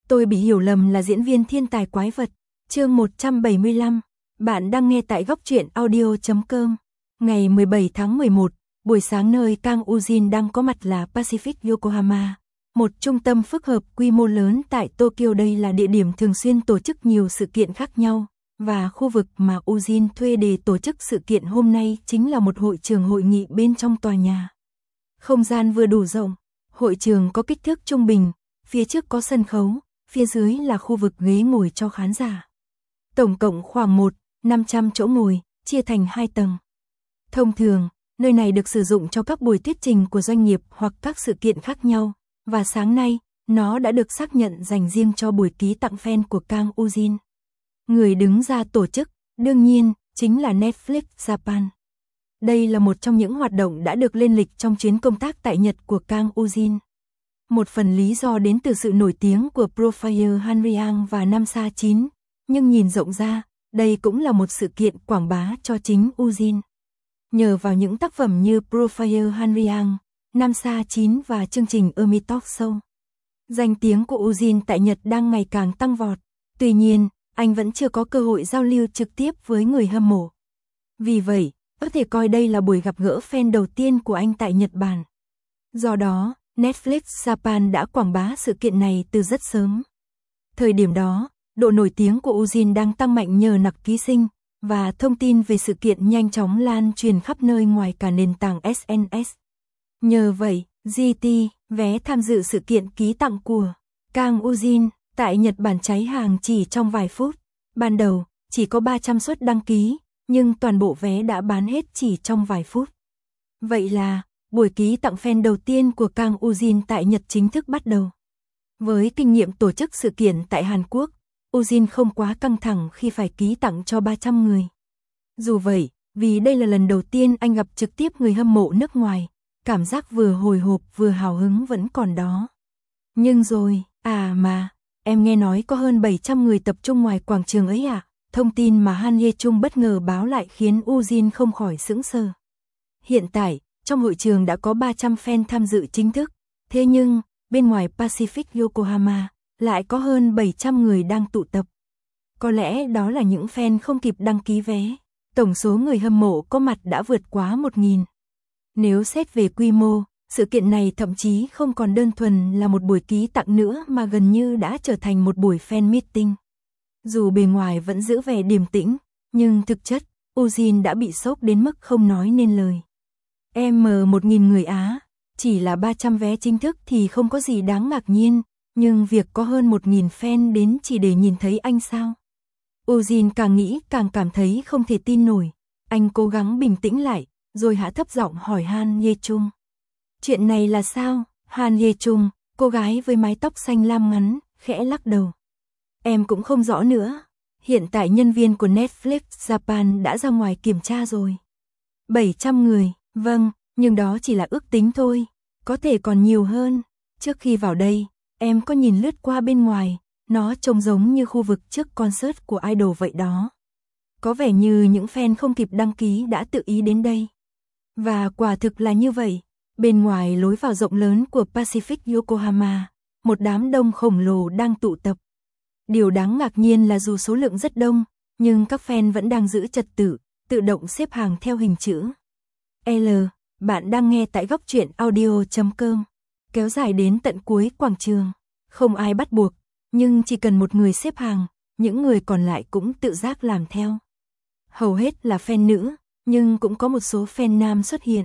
Tôi bị hiểu lầm là diễn viên thiên tài quái vật. Chương 175. Bạn đang nghe tại góc truyện audio.com. Ngày 17 tháng 11, buổi sáng nơi Kang Ujin đang có mặt là Pacific Yokohama, một trung tâm phức hợp quy mô lớn tại Tokyo. Đây là địa điểm thường xuyên tổ chức nhiều sự kiện khác nhau, và khu vực mà Ujin thuê để tổ chức sự kiện hôm nay chính là một hội trường hội nghị bên trong tòa nhà. Không gian vừa đủ rộng, hội trường có kích thước trung bình, phía trước có sân khấu, phía dưới là khu vực ghế ngồi cho khán giả. Tổng cộng khoảng 500 chỗ ngồi, chia thành 2 tầng. Thông thường, nơi này được sử dụng cho các buổi thuyết trình của doanh nghiệp hoặc các sự kiện khác nhau, và sáng nay, nó đã được xác nhận dành riêng cho buổi ký tặng fan của Kang Ujin. Người đứng ra tổ chức, đương nhiên, chính là Netflix Japan. Đây là một trong những hoạt động đã được lên lịch trong chuyến công tác tại Nhật của Kang Ujin. Một phần lý do đến từ sự nổi tiếng của Profile Hanriang và Namsa 9, nhưng nhìn rộng ra, đây cũng là một sự kiện quảng bá cho chính Ujin. Nhờ vào những tác phẩm như Profile Hanriang, Namsa 9 và chương trình Emi Talk Show, danh tiếng của Ujin tại Nhật đang ngày càng tăng vọt. Tuy nhiên, anh vẫn chưa có cơ hội giao lưu trực tiếp với người hâm mộ. Vì vậy, có thể coi đây là buổi gặp gỡ fan đầu tiên của anh tại Nhật Bản. Do đó, Netflix Japan đã quảng bá sự kiện này từ rất sớm. Thời điểm đó, độ nổi tiếng của Ujin đang tăng mạnh nhờ nặc ký sinh, và thông tin về sự kiện nhanh chóng lan truyền khắp nơi ngoài cả nền tảng SNS. Nhờ vậy, GT, vé tham dự sự kiện ký tặng của Kang Ujin tại Nhật Bản cháy hàng chỉ trong vài phút. Ban đầu, chỉ có 300 suất đăng ký, nhưng toàn bộ vé đã bán hết chỉ trong vài phút. Vậy là, buổi ký tặng fan đầu tiên của Kang Ujin tại Nhật chính thức bắt đầu. Với kinh nghiệm tổ chức sự kiện tại Hàn Quốc, Ujin không quá căng thẳng khi phải ký tặng cho 300 người. Dù vậy, vì đây là lần đầu tiên anh gặp trực tiếp người hâm mộ nước ngoài, cảm giác vừa hồi hộp vừa hào hứng vẫn còn đó. Nhưng rồi, mà, em nghe nói có hơn 700 người tập trung ngoài quảng trường ấy à? Thông tin mà Han Ye Chung bất ngờ báo lại khiến Ujin không khỏi sững sờ. Hiện tại, trong hội trường đã có 300 fan tham dự chính thức, thế nhưng, bên ngoài Pacific Yokohama, lại có hơn 700 người đang tụ tập. Có lẽ đó là những fan không kịp đăng ký vé. Tổng số người hâm mộ có mặt đã vượt quá 1.000. Nếu xét về quy mô, sự kiện này thậm chí không còn đơn thuần là một buổi ký tặng nữa mà gần như đã trở thành một buổi fan meeting. Dù bề ngoài vẫn giữ vẻ điềm tĩnh, nhưng thực chất, Ujin đã bị sốc đến mức không nói nên lời. 1.000 người Á, chỉ là 300 vé chính thức thì không có gì đáng ngạc nhiên, nhưng việc có hơn 1.000 fan đến chỉ để nhìn thấy anh sao? Ujin càng nghĩ càng cảm thấy không thể tin nổi. Anh cố gắng bình tĩnh lại, rồi hạ thấp giọng hỏi Han Ye Chung. Chuyện này là sao? Han Ye Chung, cô gái với mái tóc xanh lam ngắn, khẽ lắc đầu. Em cũng không rõ nữa. Hiện tại nhân viên của Netflix Japan đã ra ngoài kiểm tra rồi. 700 người, vâng, nhưng đó chỉ là ước tính thôi. Có thể còn nhiều hơn. Trước khi vào đây, em có nhìn lướt qua bên ngoài, nó trông giống như khu vực trước concert của idol vậy đó. Có vẻ như những fan không kịp đăng ký đã tự ý đến đây. Và quả thực là như vậy. Bên ngoài lối vào rộng lớn của Pacific Yokohama, một đám đông khổng lồ đang tụ tập. Điều đáng ngạc nhiên là dù số lượng rất đông, nhưng các fan vẫn đang giữ trật tự động xếp hàng theo hình chữ L. Bạn đang nghe tại góc truyện audio.com. Kéo dài đến tận cuối quảng trường. Không ai bắt buộc, nhưng chỉ cần một người xếp hàng, những người còn lại cũng tự giác làm theo. Hầu hết là fan nữ, nhưng cũng có một số fan nam xuất hiện.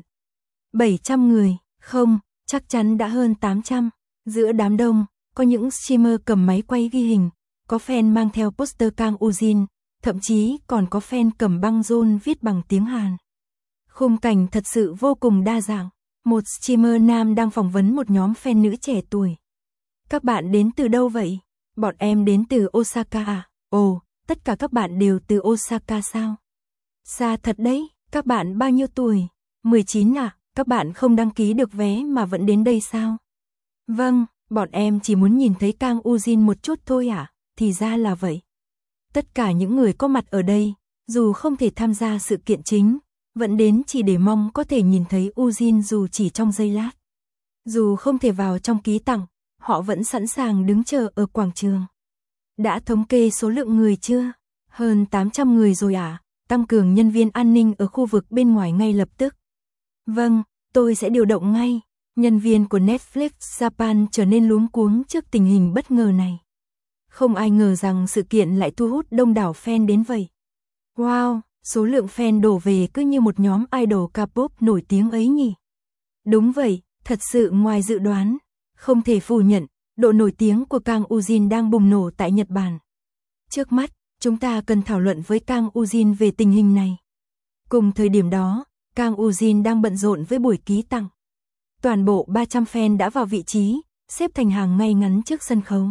700 người, không, chắc chắn đã hơn 800. Giữa đám đông, có những streamer cầm máy quay ghi hình, có fan mang theo poster Kang Ujin, thậm chí còn có fan cầm băng rôn viết bằng tiếng Hàn. Khung cảnh thật sự vô cùng đa dạng. Một streamer nam đang phỏng vấn một nhóm fan nữ trẻ tuổi. Các bạn đến từ đâu vậy? Bọn em đến từ Osaka à? Ồ, tất cả các bạn đều từ Osaka sao? Xa thật đấy, các bạn bao nhiêu tuổi? 19 à? Các bạn không đăng ký được vé mà vẫn đến đây sao? Vâng, bọn em chỉ muốn nhìn thấy Kang Ujin một chút thôi à? Thì ra là vậy. Tất cả những người có mặt ở đây, dù không thể tham gia sự kiện chính, vẫn đến chỉ để mong có thể nhìn thấy Ujin dù chỉ trong giây lát. Dù không thể vào trong ký tặng, họ vẫn sẵn sàng đứng chờ ở quảng trường. Đã thống kê số lượng người chưa? Hơn 800 người rồi à? Tăng cường nhân viên an ninh ở khu vực bên ngoài ngay lập tức. Vâng, tôi sẽ điều động ngay. Nhân viên của Netflix Japan trở nên luống cuống trước tình hình bất ngờ này. Không ai ngờ rằng sự kiện lại thu hút đông đảo fan đến vậy. Wow, số lượng fan đổ về cứ như một nhóm idol K-pop nổi tiếng ấy nhỉ. Đúng vậy, thật sự ngoài dự đoán. Không thể phủ nhận, độ nổi tiếng của Kang Ujin đang bùng nổ tại Nhật Bản. Trước mắt, chúng ta cần thảo luận với Kang Ujin về tình hình này. Cùng thời điểm đó, Kang Ujin đang bận rộn với buổi ký tặng. Toàn bộ 300 fan đã vào vị trí, xếp thành hàng ngay ngắn trước sân khấu.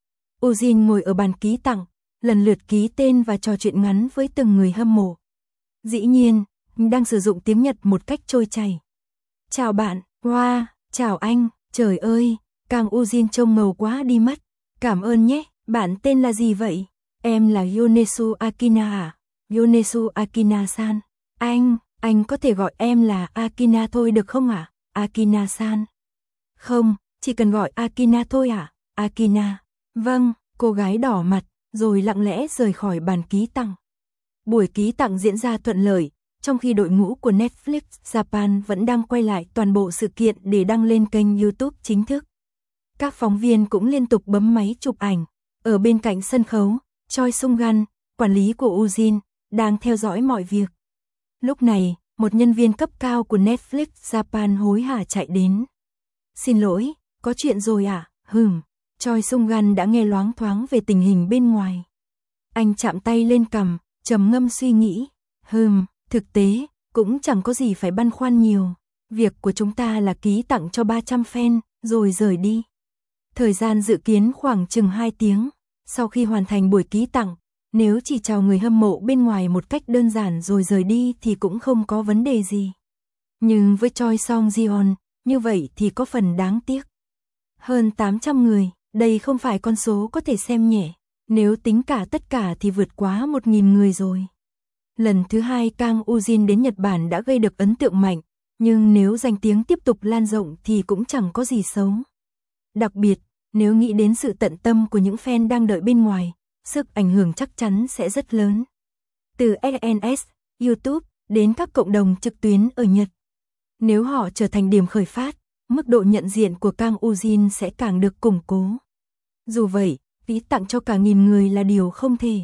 Ujin ngồi ở bàn ký tặng, lần lượt ký tên và trò chuyện ngắn với từng người hâm mộ. Dĩ nhiên, đang sử dụng tiếng Nhật một cách trôi chảy. Chào bạn, wow, chào anh, trời ơi, Kang Ujin trông ngầu quá đi mất. Cảm ơn nhé, bạn tên là gì vậy? Em là Yonesu Akina à? Yonesu Akina-san. Anh có thể gọi em là Akina thôi được không ạ? Akina-san. Không, chỉ cần gọi Akina thôi ạ. Akina. Vâng, cô gái đỏ mặt, rồi lặng lẽ rời khỏi bàn ký tặng. Buổi ký tặng diễn ra thuận lợi, trong khi đội ngũ của Netflix Japan vẫn đang quay lại toàn bộ sự kiện để đăng lên kênh YouTube chính thức. Các phóng viên cũng liên tục bấm máy chụp ảnh. Ở bên cạnh sân khấu, Choi Sung-gun, quản lý của Ujin, đang theo dõi mọi việc. Lúc này, một nhân viên cấp cao của Netflix Japan hối hả chạy đến. Xin lỗi, có chuyện rồi à? Choi Sung-gun đã nghe loáng thoáng về tình hình bên ngoài. Anh chạm tay lên cằm, trầm ngâm suy nghĩ. Thực tế, cũng chẳng có gì phải băn khoăn nhiều. Việc của chúng ta là ký tặng cho 300 fan, rồi rời đi. Thời gian dự kiến khoảng chừng 2 tiếng. Sau khi hoàn thành buổi ký tặng, nếu chỉ chào người hâm mộ bên ngoài một cách đơn giản rồi rời đi thì cũng không có vấn đề gì. Nhưng với Choi Song-jeon, như vậy thì có phần đáng tiếc. Hơn 800 người, đây không phải con số có thể xem nhẹ. Nếu tính cả tất cả thì vượt quá 1.000 người rồi. Lần thứ 2 Kang Ujin đến Nhật Bản đã gây được ấn tượng mạnh, nhưng nếu danh tiếng tiếp tục lan rộng thì cũng chẳng có gì xấu. Đặc biệt, nếu nghĩ đến sự tận tâm của những fan đang đợi bên ngoài, sức ảnh hưởng chắc chắn sẽ rất lớn. Từ SNS, YouTube, đến các cộng đồng trực tuyến ở Nhật. Nếu họ trở thành điểm khởi phát, mức độ nhận diện của Kang Ujin sẽ càng được củng cố. Dù vậy, phí tặng cho cả nghìn người là điều không thể.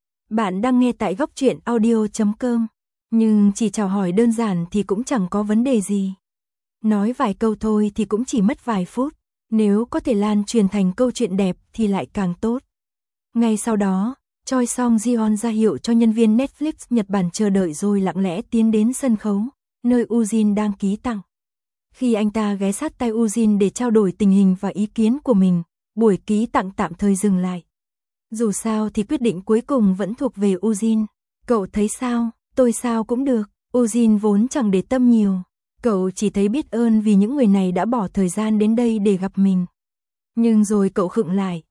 Bạn đang nghe tại góc truyện audio.com, nhưng chỉ chào hỏi đơn giản thì cũng chẳng có vấn đề gì. Nói vài câu thôi thì cũng chỉ mất vài phút, nếu có thể lan truyền thành câu chuyện đẹp thì lại càng tốt. Ngay sau đó, Choi Song-jeon ra hiệu cho nhân viên Netflix Nhật Bản chờ đợi rồi lặng lẽ tiến đến sân khấu, nơi Ujin đang ký tặng. Khi anh ta ghé sát tai Ujin để trao đổi tình hình và ý kiến của mình, buổi ký tặng tạm thời dừng lại. Dù sao thì quyết định cuối cùng vẫn thuộc về Ujin. Cậu thấy sao? Tôi sao cũng được. Ujin vốn chẳng để tâm nhiều. Cậu chỉ thấy biết ơn vì những người này đã bỏ thời gian đến đây để gặp mình. Nhưng rồi cậu khựng lại.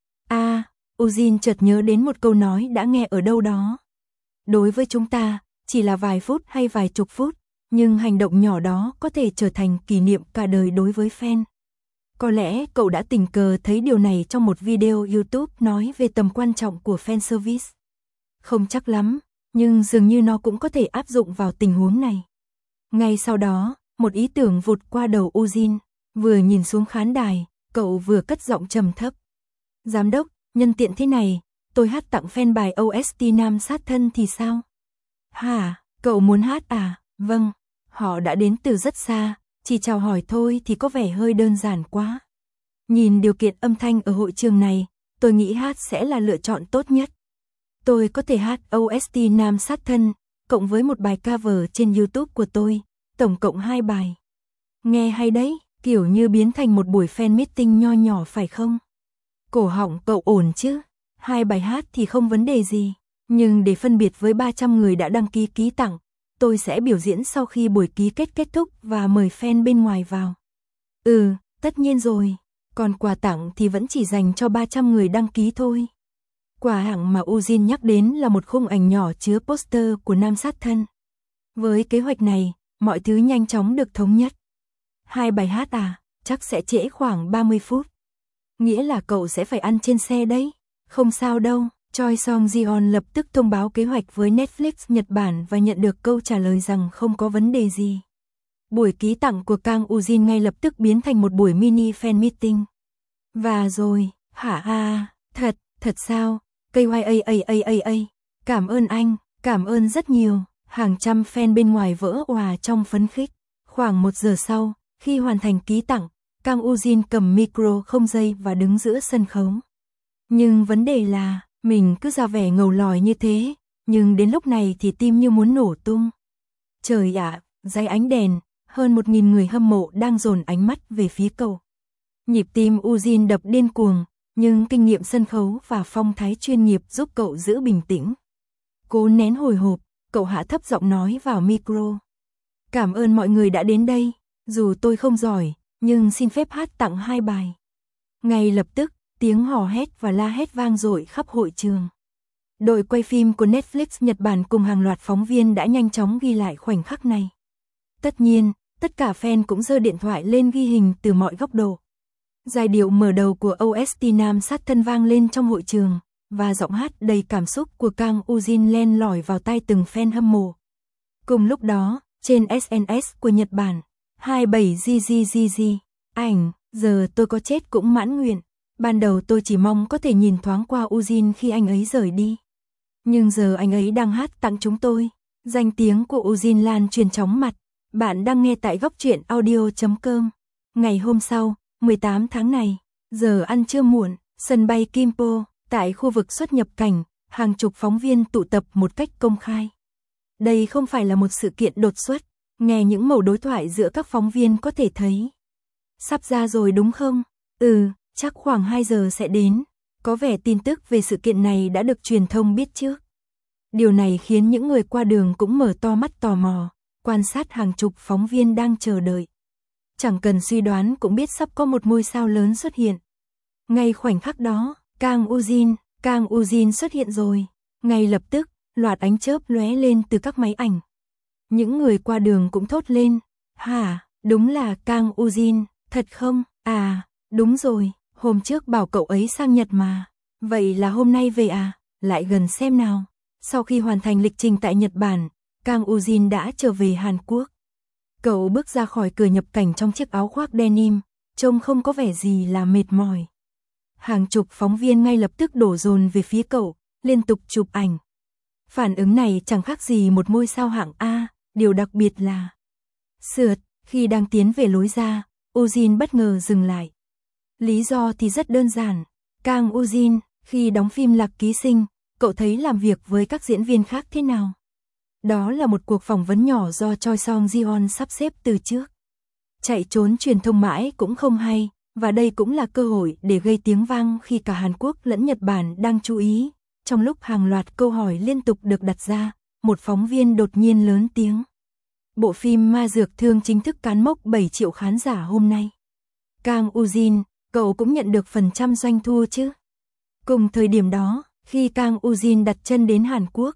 Ujin chợt nhớ đến một câu nói đã nghe ở đâu đó. Đối với chúng ta, chỉ là vài phút hay vài chục phút, nhưng hành động nhỏ đó có thể trở thành kỷ niệm cả đời đối với fan. Có lẽ cậu đã tình cờ thấy điều này trong một video YouTube nói về tầm quan trọng của fan service. Không chắc lắm, nhưng dường như nó cũng có thể áp dụng vào tình huống này. Ngay sau đó, một ý tưởng vụt qua đầu Ujin, vừa nhìn xuống khán đài, cậu vừa cất giọng trầm thấp. Giám đốc, nhân tiện thế này, tôi hát tặng fan bài OST Nam Sát Thân thì sao? Hả, cậu muốn hát à? Vâng, họ đã đến từ rất xa, chỉ chào hỏi thôi thì có vẻ hơi đơn giản quá. Nhìn điều kiện âm thanh ở hội trường này, tôi nghĩ hát sẽ là lựa chọn tốt nhất. Tôi có thể hát OST Nam Sát Thân, cộng với một bài cover trên YouTube của tôi, tổng cộng 2 bài. Nghe hay đấy, kiểu như biến thành một buổi fan meeting nho nhỏ phải không? Cổ họng cậu ổn chứ? 2 bài hát thì không vấn đề gì, nhưng để phân biệt với 300 người đã đăng ký ký tặng, tôi sẽ biểu diễn sau khi buổi ký kết thúc và mời fan bên ngoài vào. Tất nhiên rồi, còn quà tặng thì vẫn chỉ dành cho 300 người đăng ký thôi. Quà hạng mà Ujin nhắc đến là một khung ảnh nhỏ chứa poster của Nam Sát Thân. Với kế hoạch này, mọi thứ nhanh chóng được thống nhất. 2 bài hát à, chắc sẽ trễ khoảng 30 phút. Nghĩa là cậu sẽ phải ăn trên xe đấy. Không sao đâu. Choi Song Jeon lập tức thông báo kế hoạch với Netflix Nhật Bản và nhận được câu trả lời rằng không có vấn đề gì. Buổi ký tặng của Kang Ujin ngay lập tức biến thành một buổi mini fan meeting. Và rồi, thật sao? KYAAAAA, cảm ơn anh, cảm ơn rất nhiều. Hàng trăm fan bên ngoài vỡ òa trong phấn khích. Khoảng 1 giờ sau, khi hoàn thành ký tặng, Kang Ujin cầm micro không dây và đứng giữa sân khấu. Nhưng vấn đề là, mình cứ ra vẻ ngầu lòi như thế, nhưng đến lúc này thì tim như muốn nổ tung. Trời ạ, dưới ánh đèn, hơn 1.000 người hâm mộ đang dồn ánh mắt về phía cậu. Nhịp tim Ujin đập điên cuồng, nhưng kinh nghiệm sân khấu và phong thái chuyên nghiệp giúp cậu giữ bình tĩnh. Cố nén hồi hộp, cậu hạ thấp giọng nói vào micro. Cảm ơn mọi người đã đến đây, dù tôi không giỏi, nhưng xin phép hát tặng 2 bài. Ngay lập tức, tiếng hò hét và la hét vang dội khắp hội trường. Đội quay phim của Netflix Nhật Bản cùng hàng loạt phóng viên đã nhanh chóng ghi lại khoảnh khắc này. Tất nhiên, tất cả fan cũng giơ điện thoại lên ghi hình từ mọi góc độ. Giai điệu mở đầu của OST Nam Sát Thân vang lên trong hội trường, và giọng hát đầy cảm xúc của Kang Ujin len lỏi vào tai từng fan hâm mộ. Cùng lúc đó, trên SNS của Nhật Bản, 27GGGG, ảnh, giờ tôi có chết cũng mãn nguyện. Ban đầu tôi chỉ mong có thể nhìn thoáng qua Ujin khi anh ấy rời đi. Nhưng giờ anh ấy đang hát tặng chúng tôi. Danh tiếng của Ujin lan truyền chóng mặt. Bạn đang nghe tại góc truyện audio.com. Ngày hôm sau, 18 tháng này, giờ ăn trưa muộn, sân bay Gimpo, tại khu vực xuất nhập cảnh, hàng chục phóng viên tụ tập một cách công khai. Đây không phải là một sự kiện đột xuất, nghe những mẩu đối thoại giữa các phóng viên có thể thấy. Sắp ra rồi đúng không? Chắc khoảng 2 giờ sẽ đến. Có vẻ tin tức về sự kiện này đã được truyền thông biết trước. Điều này khiến những người qua đường cũng mở to mắt tò mò, quan sát hàng chục phóng viên đang chờ đợi. Chẳng cần suy đoán cũng biết sắp có một ngôi sao lớn xuất hiện. Ngay khoảnh khắc đó, Kang Ujin xuất hiện rồi. Ngay lập tức, loạt ánh chớp lóe lên từ các máy ảnh. Những người qua đường cũng thốt lên. Hả, đúng là Kang Ujin, thật không? À, đúng rồi, hôm trước bảo cậu ấy sang Nhật mà. Vậy là hôm nay về à? Lại gần xem nào. Sau khi hoàn thành lịch trình tại Nhật Bản, Kang Ujin đã trở về Hàn Quốc. Cậu bước ra khỏi cửa nhập cảnh trong chiếc áo khoác denim, trông không có vẻ gì là mệt mỏi. Hàng chục phóng viên ngay lập tức đổ dồn về phía cậu, liên tục chụp ảnh. Phản ứng này chẳng khác gì một ngôi sao hạng A, điều đặc biệt là khi đang tiến về lối ra, Ujin bất ngờ dừng lại. Lý do thì rất đơn giản, Kang Ujin, khi đóng phim Lạc Ký Sinh, cậu thấy làm việc với các diễn viên khác thế nào? Đó là một cuộc phỏng vấn nhỏ do Choi Song Jeon sắp xếp từ trước. Chạy trốn truyền thông mãi cũng không hay, và đây cũng là cơ hội để gây tiếng vang khi cả Hàn Quốc lẫn Nhật Bản đang chú ý. Trong lúc hàng loạt câu hỏi liên tục được đặt ra, một phóng viên đột nhiên lớn tiếng. Bộ phim Ma Dược Thương chính thức cán mốc 7 triệu khán giả hôm nay. Kang Ujin, cậu cũng nhận được phần trăm doanh thu chứ? Cùng thời điểm đó, khi Kang Ujin đặt chân đến Hàn Quốc,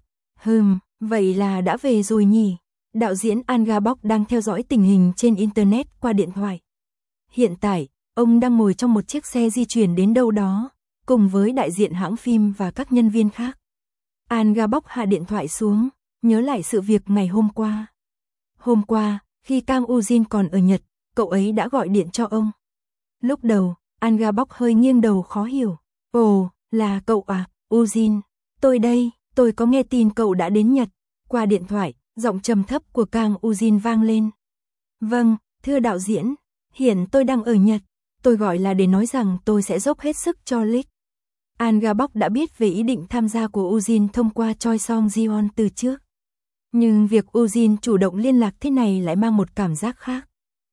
vậy là đã về rồi nhỉ? Đạo diễn An Ga Bok đang theo dõi tình hình trên Internet qua điện thoại. Hiện tại, ông đang ngồi trong một chiếc xe di chuyển đến đâu đó, cùng với đại diện hãng phim và các nhân viên khác. An Ga Bok hạ điện thoại xuống, nhớ lại sự việc ngày hôm qua. Hôm qua, khi Kang Ujin còn ở Nhật, cậu ấy đã gọi điện cho ông. Lúc đầu, An Ga Bok hơi nghiêng đầu khó hiểu. Ồ, là cậu à, Ujin. Tôi đây, tôi có nghe tin cậu đã đến Nhật. Qua điện thoại, giọng trầm thấp của Kang Ujin vang lên. Vâng, thưa đạo diễn, hiện tôi đang ở Nhật. Tôi gọi là để nói rằng tôi sẽ dốc hết sức cho League. An Ga Bok đã biết về ý định tham gia của Ujin thông qua Choi Song Jeon từ trước. Nhưng việc Ujin chủ động liên lạc thế này lại mang một cảm giác khác.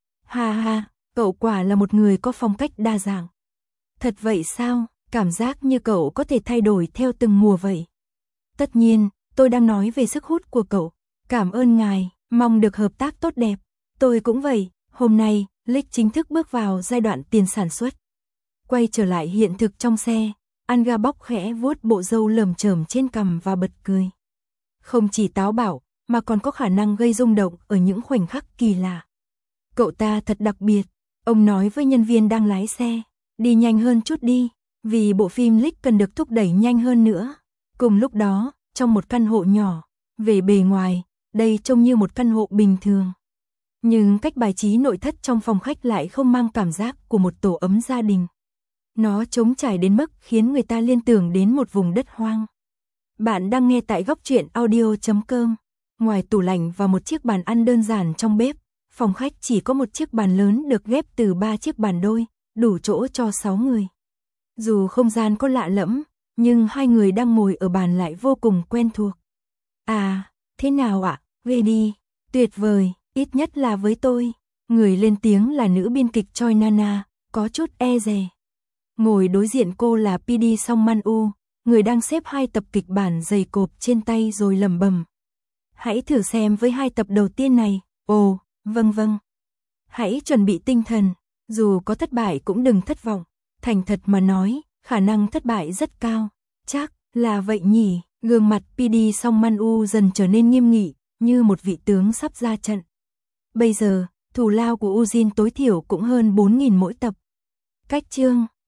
Cậu quả là một người có phong cách đa dạng. Thật vậy sao? Cảm giác như cậu có thể thay đổi theo từng mùa vậy. Tất nhiên, tôi đang nói về sức hút của cậu. Cảm ơn ngài, mong được hợp tác tốt đẹp. Tôi cũng vậy, hôm nay, League chính thức bước vào giai đoạn tiền sản xuất. Quay trở lại hiện thực trong xe, An Ga Bok khẽ vuốt bộ râu lởm chởm trên cằm và bật cười. Không chỉ táo bạo, mà còn có khả năng gây rung động ở những khoảnh khắc kỳ lạ. Cậu ta thật đặc biệt, ông nói với nhân viên đang lái xe. đi nhanh hơn chút đi, vì bộ phim Leak cần được thúc đẩy nhanh hơn nữa. Cùng lúc đó, trong một căn hộ nhỏ, về bề ngoài, đây trông như một căn hộ bình thường. Nhưng cách bài trí nội thất trong phòng khách lại không mang cảm giác của một tổ ấm gia đình. Nó trống trải đến mức khiến người ta liên tưởng đến một vùng đất hoang. Bạn đang nghe tại Góc Truyện Audio.com. Ngoài tủ lạnh và một chiếc bàn ăn đơn giản trong bếp, phòng khách chỉ có một chiếc bàn lớn được ghép từ 3 chiếc bàn đôi, đủ chỗ cho 6 người. Dù không gian có lạ lẫm, nhưng hai người đang ngồi ở bàn lại vô cùng quen thuộc. À, thế nào ạ? Về đi. Tuyệt vời, ít nhất là với tôi. Người lên tiếng là nữ biên kịch Choi Nana, có chút e dè. Ngồi đối diện cô là PD Song Man-u, người đang xếp 2 tập kịch bản dày cộp trên tay rồi lẩm bẩm. Hãy thử xem với 2 tập đầu tiên này. Ồ, vâng. Hãy chuẩn bị tinh thần, dù có thất bại cũng đừng thất vọng. Thành thật mà nói, khả năng thất bại rất cao. Chắc là vậy nhỉ. Gương mặt PD Song Man-u dần trở nên nghiêm nghị, như một vị tướng sắp ra trận. Bây giờ, thù lao của Ujin tối thiểu cũng hơn 4.000 mỗi tập. Cách chương